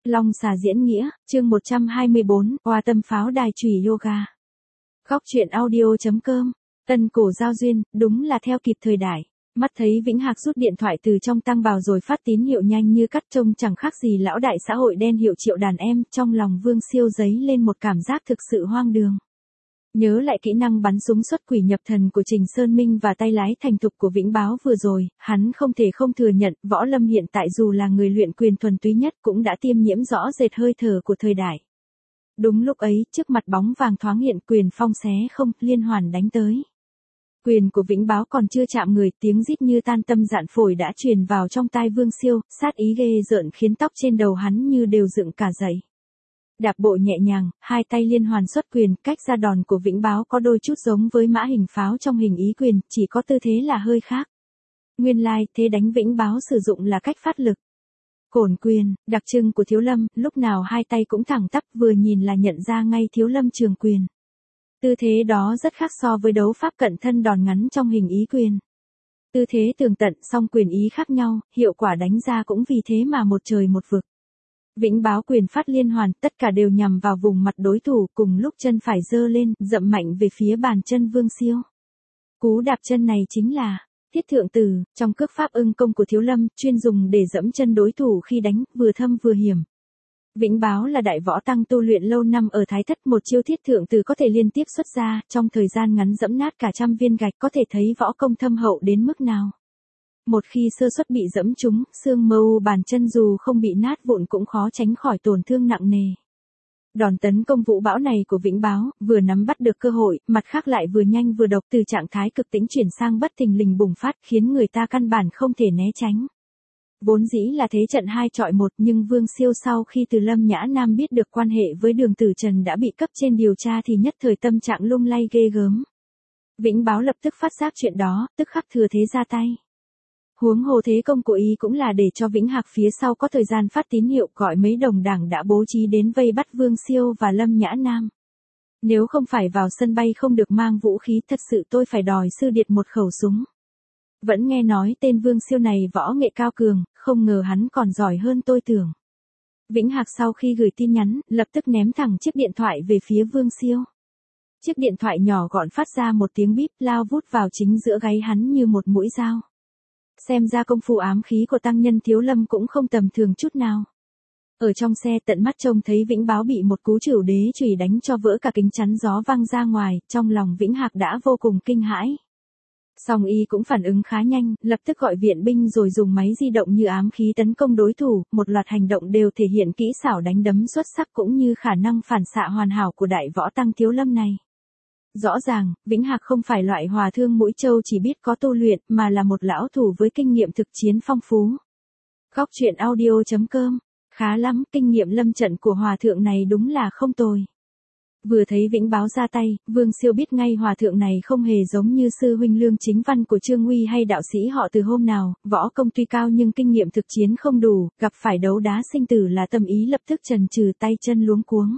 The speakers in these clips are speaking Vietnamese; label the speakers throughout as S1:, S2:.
S1: Long xà diễn nghĩa, chương 124, Hoa tâm pháo đài chùy yoga. Góc truyện audio.com, tân cổ giao duyên, đúng là theo kịp thời đại. Mắt thấy Vĩnh Hạc rút điện thoại từ trong tăng bào rồi phát tín hiệu nhanh như cắt, trông chẳng khác gì lão đại xã hội đen hiệu triệu đàn em, trong lòng Vương Siêu dấy lên một cảm giác thực sự hoang đường. Nhớ lại kỹ năng bắn súng xuất quỷ nhập thần của Trình Sơn Minh và tay lái thành thục của Vĩnh Báo vừa rồi, hắn không thể không thừa nhận, Võ Lâm hiện tại dù là người luyện quyền thuần túy nhất cũng đã tiêm nhiễm rõ rệt hơi thở của thời đại. Đúng lúc ấy, trước mặt bóng vàng thoáng hiện, quyền phong xé không, liên hoàn đánh tới. Quyền của Vĩnh Báo còn chưa chạm người, tiếng rít như tan tâm dạn phổi đã truyền vào trong tai Vương Siêu, sát ý ghê rợn khiến tóc trên đầu hắn như đều dựng cả dậy. Đạp bộ nhẹ nhàng, hai tay liên hoàn xuất quyền, cách ra đòn của Vĩnh Báo có đôi chút giống với mã hình pháo trong hình ý quyền, chỉ có tư thế là hơi khác. Nguyên lai, thế đánh Vĩnh Báo sử dụng là cách phát lực. Cổn quyền, đặc trưng của Thiếu Lâm, lúc nào hai tay cũng thẳng tắp, vừa nhìn là nhận ra ngay Thiếu Lâm trường quyền. Tư thế đó rất khác so với đấu pháp cận thân đòn ngắn trong hình ý quyền. Tư thế tường tận, song quyền ý khác nhau, hiệu quả đánh ra cũng vì thế mà một trời một vực. Vĩnh Báo quyền phát liên hoàn, tất cả đều nhằm vào vùng mặt đối thủ, cùng lúc chân phải giơ lên, dậm mạnh về phía bàn chân Vương Siêu. Cú đạp chân này chính là Thiết Thượng Tử, trong cước pháp ưng công của Thiếu Lâm, chuyên dùng để dẫm chân đối thủ khi đánh, vừa thâm vừa hiểm. Vĩnh Báo là đại võ tăng tu luyện lâu năm ở Thái Thất, một chiêu Thiết Thượng Tử có thể liên tiếp xuất ra, trong thời gian ngắn dẫm nát cả trăm viên gạch, có thể thấy võ công thâm hậu đến mức nào. Một khi sơ suất bị dẫm trúng, xương mâu bàn chân dù không bị nát vụn cũng khó tránh khỏi tổn thương nặng nề. Đòn tấn công vũ bão này của Vĩnh Báo, vừa nắm bắt được cơ hội, mặt khác lại vừa nhanh vừa độc, từ trạng thái cực tĩnh chuyển sang bất thình lình bùng phát, khiến người ta căn bản không thể né tránh. Vốn dĩ là thế trận 2 chọi 1, nhưng Vương Siêu sau khi từ Lâm Nhã Nam biết được quan hệ với Đường Tử Trần đã bị cấp trên điều tra thì nhất thời tâm trạng lung lay ghê gớm. Vĩnh Báo lập tức phát giác chuyện đó, tức khắc thừa thế ra tay. Huống hồ thế công của y cũng là để cho Vĩnh Hạc phía sau có thời gian phát tín hiệu, gọi mấy đồng đảng đã bố trí đến vây bắt Vương Siêu và Lâm Nhã Nam. Nếu không phải vào sân bay không được mang vũ khí, thật sự tôi phải đòi sư điệt một khẩu súng. Vẫn nghe nói tên Vương Siêu này võ nghệ cao cường, không ngờ hắn còn giỏi hơn tôi tưởng. Vĩnh Hạc sau khi gửi tin nhắn, lập tức ném thẳng chiếc điện thoại về phía Vương Siêu. Chiếc điện thoại nhỏ gọn phát ra một tiếng bíp, lao vút vào chính giữa gáy hắn như một mũi dao. Xem ra công phu ám khí của tăng nhân Thiếu Lâm cũng không tầm thường chút nào. Ở trong xe tận mắt trông thấy Vĩnh Báo bị một cú chửu đế chùy đánh cho vỡ cả kính chắn gió văng ra ngoài, trong lòng Vĩnh Hạc đã vô cùng kinh hãi. Song y cũng phản ứng khá nhanh, lập tức gọi viện binh rồi dùng máy di động như ám khí tấn công đối thủ, một loạt hành động đều thể hiện kỹ xảo đánh đấm xuất sắc cũng như khả năng phản xạ hoàn hảo của đại võ tăng Thiếu Lâm này. Rõ ràng, Vĩnh Hạc không phải loại hòa thương mũi trâu chỉ biết có tu luyện, mà là một lão thủ với kinh nghiệm thực chiến phong phú. Góc truyện audio.com, khá lắm, kinh nghiệm lâm trận của hòa thượng này đúng là không tồi. Vừa thấy Vĩnh Báo ra tay, Vương Siêu biết ngay hòa thượng này không hề giống như sư huynh Lương Chính Văn của Trương Uy hay đạo sĩ họ Từ hôm nào, võ công tuy cao nhưng kinh nghiệm thực chiến không đủ, gặp phải đấu đá sinh tử là tâm ý lập tức chần chừ, tay chân luống cuống.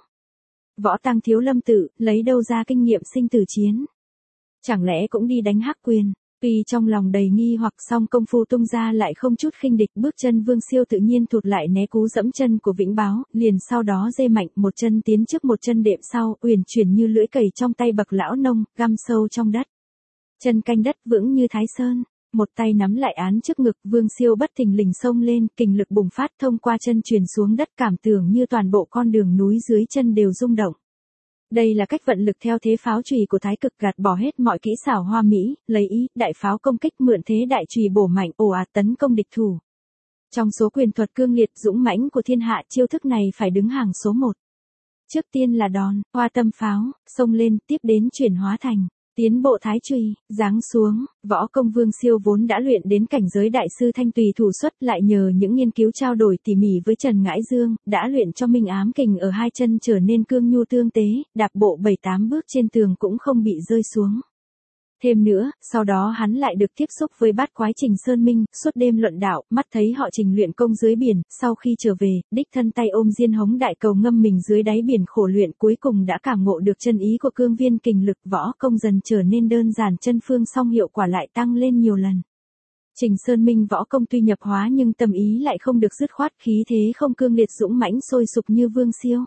S1: Võ tăng Thiếu Lâm tự, lấy đâu ra kinh nghiệm sinh tử chiến? Chẳng lẽ cũng đi đánh hắc quyền? Tuy trong lòng đầy nghi hoặc, song công phu tung ra lại không chút khinh địch, bước chân Vương Siêu tự nhiên thụt lại né cú dẫm chân của Vĩnh Báo, liền sau đó dê mạnh, một chân tiến trước một chân đệm sau, uyển chuyển như lưỡi cày trong tay bậc lão nông, găm sâu trong đất. Chân canh đất vững như Thái Sơn, một tay nắm lại án trước ngực, Vương Siêu bất thình lình xông lên, kình lực bùng phát thông qua chân truyền xuống đất, cảm tưởng như toàn bộ con đường núi dưới chân đều rung động. Đây là cách vận lực theo thế pháo chùy của Thái Cực, gạt bỏ hết mọi kỹ xảo hoa mỹ, lấy ý, đại pháo công kích, mượn thế đại chùy bổ mạnh, ồ ạt tấn công địch thủ. Trong số quyền thuật cương liệt dũng mãnh của thiên hạ, chiêu thức này phải đứng hàng số 1. Trước tiên là đòn, hoa tâm pháo, xông lên, tiếp đến chuyển hóa thành tiến bộ thái chùy, giáng xuống. Võ công Vương Siêu vốn đã luyện đến cảnh giới đại sư thanh tùy thủ xuất, lại nhờ những nghiên cứu trao đổi tỉ mỉ với Trần Ngãi Dương, đã luyện cho Minh Ám Kình ở hai chân trở nên cương nhu tương tế, đạp bộ 7-8 bước trên tường cũng không bị rơi xuống. Thêm nữa, sau đó hắn lại được tiếp xúc với bát quái Trình Sơn Minh, suốt đêm luận đạo, mắt thấy họ Trình luyện công dưới biển, sau khi trở về, đích thân tay ôm diên hống đại cầu ngâm mình dưới đáy biển khổ luyện, cuối cùng đã cảm ngộ được chân ý của cương viên kình lực, võ công dần trở nên đơn giản chân phương, song hiệu quả lại tăng lên nhiều lần. Trình Sơn Minh võ công tuy nhập hóa nhưng tâm ý lại không được dứt khoát, khí thế không cương liệt dũng mãnh sôi sục như Vương Siêu.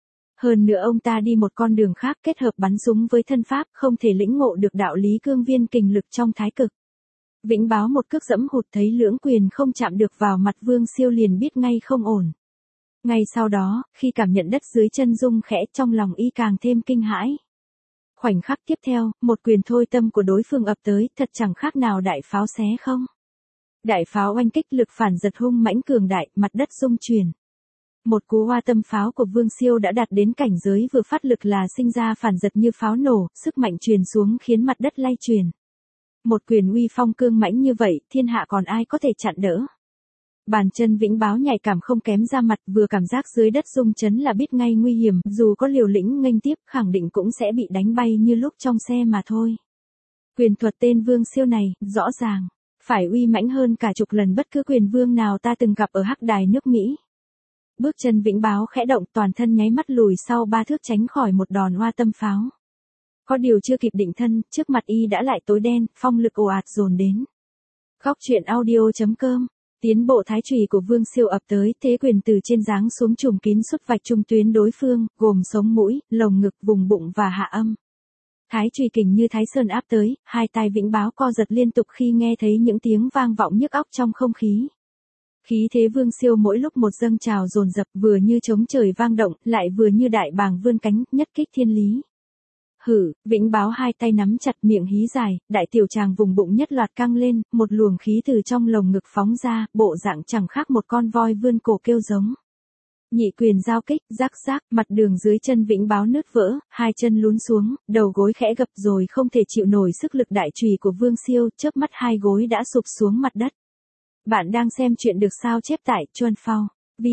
S1: Hơn nữa ông ta đi một con đường khác, kết hợp bắn súng với thân pháp, không thể lĩnh ngộ được đạo lý cương viên kình lực trong thái cực. Vĩnh Báo một cước dẫm hụt, thấy lưỡng quyền không chạm được vào mặt Vương Siêu liền biết ngay không ổn. Ngay sau đó, khi cảm nhận đất dưới chân rung khẽ, trong lòng y càng thêm kinh hãi. Khoảnh khắc tiếp theo, một quyền thôi tâm của đối phương ập tới, thật chẳng khác nào đại pháo xé không. Đại pháo oanh kích, lực phản giật hung mãnh cường đại, mặt đất rung chuyển. Một cú hoa tâm pháo của Vương Siêu đã đạt đến cảnh giới vừa phát lực là sinh ra phản giật như pháo nổ, sức mạnh truyền xuống khiến mặt đất lay chuyển. Một quyền uy phong cương mãnh như vậy, thiên hạ còn ai có thể chặn đỡ. Bàn chân Vĩnh Báo nhạy cảm không kém ra mặt, vừa cảm giác dưới đất rung chấn là biết ngay nguy hiểm, dù có liều lĩnh nghênh tiếp khẳng định cũng sẽ bị đánh bay như lúc trong xe mà thôi. Quyền thuật tên Vương Siêu này, rõ ràng, phải uy mãnh hơn cả chục lần bất cứ quyền vương nào ta từng gặp ở hắc đài nước Mỹ. Bước chân Vĩnh Báo khẽ động, toàn thân nháy mắt lùi sau 3 thước tránh khỏi một đòn hoa tâm pháo. Có điều chưa kịp định thân, trước mặt y đã lại tối đen, phong lực ồ ạt dồn đến. Góc truyện audio.com. Tiến bộ thái chùy của Vương Siêu ập tới, thế quyền từ trên giáng xuống trùm kín xuất vạch trung tuyến đối phương, gồm sống mũi, lồng ngực, vùng bụng và hạ âm. Thái chùy kình như Thái Sơn áp tới, hai tai Vĩnh Báo co giật liên tục khi nghe thấy những tiếng vang vọng nhức óc trong không khí. Khí thế Vương Siêu mỗi lúc một dâng trào dồn dập, vừa như trống trời vang động, lại vừa như đại bàng vươn cánh, nhất kích thiên lý. Hử, Vĩnh Báo hai tay nắm chặt, miệng hí dài, đại tiểu tràng vùng bụng nhất loạt căng lên, một luồng khí từ trong lồng ngực phóng ra, bộ dạng chẳng khác một con voi vươn cổ kêu giống. Nhị quyền giao kích, rắc rắc, mặt đường dưới chân Vĩnh Báo nứt vỡ, hai chân lún xuống, đầu gối khẽ gập rồi không thể chịu nổi sức lực đại chùy của Vương Siêu, chớp mắt hai gối đã sụp xuống mặt đất. Bạn đang xem chuyện được sao chép tại Chuan Phao,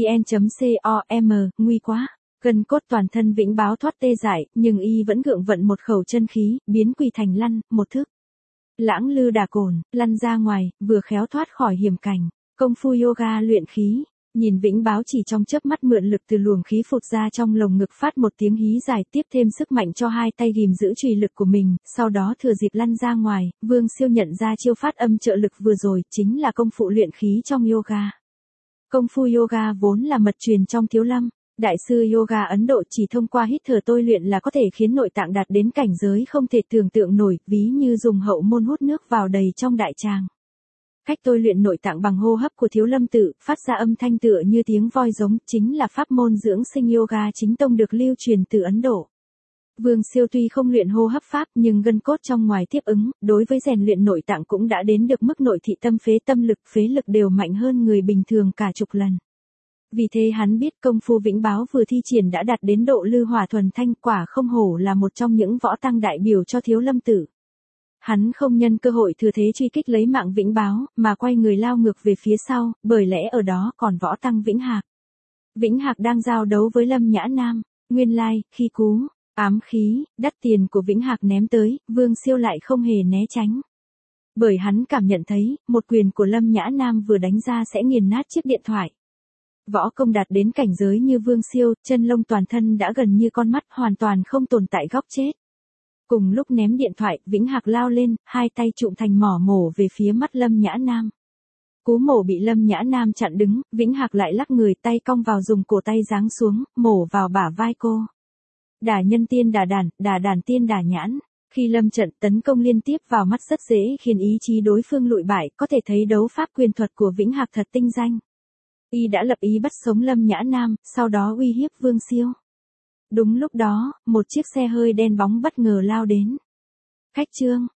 S1: vn.com, nguy quá. Gân cốt toàn thân Vĩnh Báo thoát tê dại, nhưng y vẫn gượng vận một khẩu chân khí, biến quỳ thành lăn, một thức. Lãng lư đà cồn, lăn ra ngoài, vừa khéo thoát khỏi hiểm cảnh. Công phu yoga luyện khí. Nhìn Vĩnh Báo chỉ trong chớp mắt mượn lực từ luồng khí phụt ra trong lồng ngực, phát một tiếng hí dài, tiếp thêm sức mạnh cho hai tay ghìm giữ chùy lực của mình, sau đó thừa dịp lăn ra ngoài, Vương Siêu nhận ra chiêu phát âm trợ lực vừa rồi chính là công phu luyện khí trong yoga. Công phu yoga vốn là mật truyền trong Thiếu Lâm. Đại sư yoga Ấn Độ chỉ thông qua hít thở tôi luyện là có thể khiến nội tạng đạt đến cảnh giới không thể tưởng tượng nổi, ví như dùng hậu môn hút nước vào đầy trong đại tràng. Cách tôi luyện nội tạng bằng hô hấp của Thiếu Lâm tự, phát ra âm thanh tựa như tiếng voi giống, chính là pháp môn dưỡng sinh yoga chính tông được lưu truyền từ Ấn Độ. Vương Siêu tuy không luyện hô hấp pháp nhưng gân cốt trong ngoài tiếp ứng, đối với rèn luyện nội tạng cũng đã đến được mức nội thị tâm phế lực đều mạnh hơn người bình thường cả chục lần. Vì thế hắn biết công phu Vĩnh Báo vừa thi triển đã đạt đến độ lư hỏa thuần thanh, quả không hổ là một trong những võ tăng đại biểu cho Thiếu Lâm tự. Hắn không nhân cơ hội thừa thế truy kích lấy mạng Vĩnh Báo, mà quay người lao ngược về phía sau, bởi lẽ ở đó còn võ tăng Vĩnh Hạc. Vĩnh Hạc đang giao đấu với Lâm Nhã Nam, nguyên lai, khi cú ám khí đắt tiền của Vĩnh Hạc ném tới, Vương Siêu lại không hề né tránh. Bởi hắn cảm nhận thấy, một quyền của Lâm Nhã Nam vừa đánh ra sẽ nghiền nát chiếc điện thoại. Võ công đạt đến cảnh giới như Vương Siêu, chân lông toàn thân đã gần như con mắt, hoàn toàn không tồn tại góc chết. Cùng lúc ném điện thoại, Vĩnh Hạc lao lên, hai tay trụm thành mỏ mổ về phía mắt Lâm Nhã Nam. Cú mổ bị Lâm Nhã Nam chặn đứng, Vĩnh Hạc lại lắc người, tay cong vào dùng cổ tay giáng xuống, mổ vào bả vai cô. Đả nhân tiên đả đàn tiên đả nhãn. Khi lâm trận tấn công liên tiếp vào mắt rất dễ khiến ý chí đối phương lụi bại, có thể thấy đấu pháp quyền thuật của Vĩnh Hạc thật tinh danh. Y đã lập ý bắt sống Lâm Nhã Nam, sau đó uy hiếp Vương Siêu. Đúng lúc đó, một chiếc xe hơi đen bóng bất ngờ lao đến. Khách trương,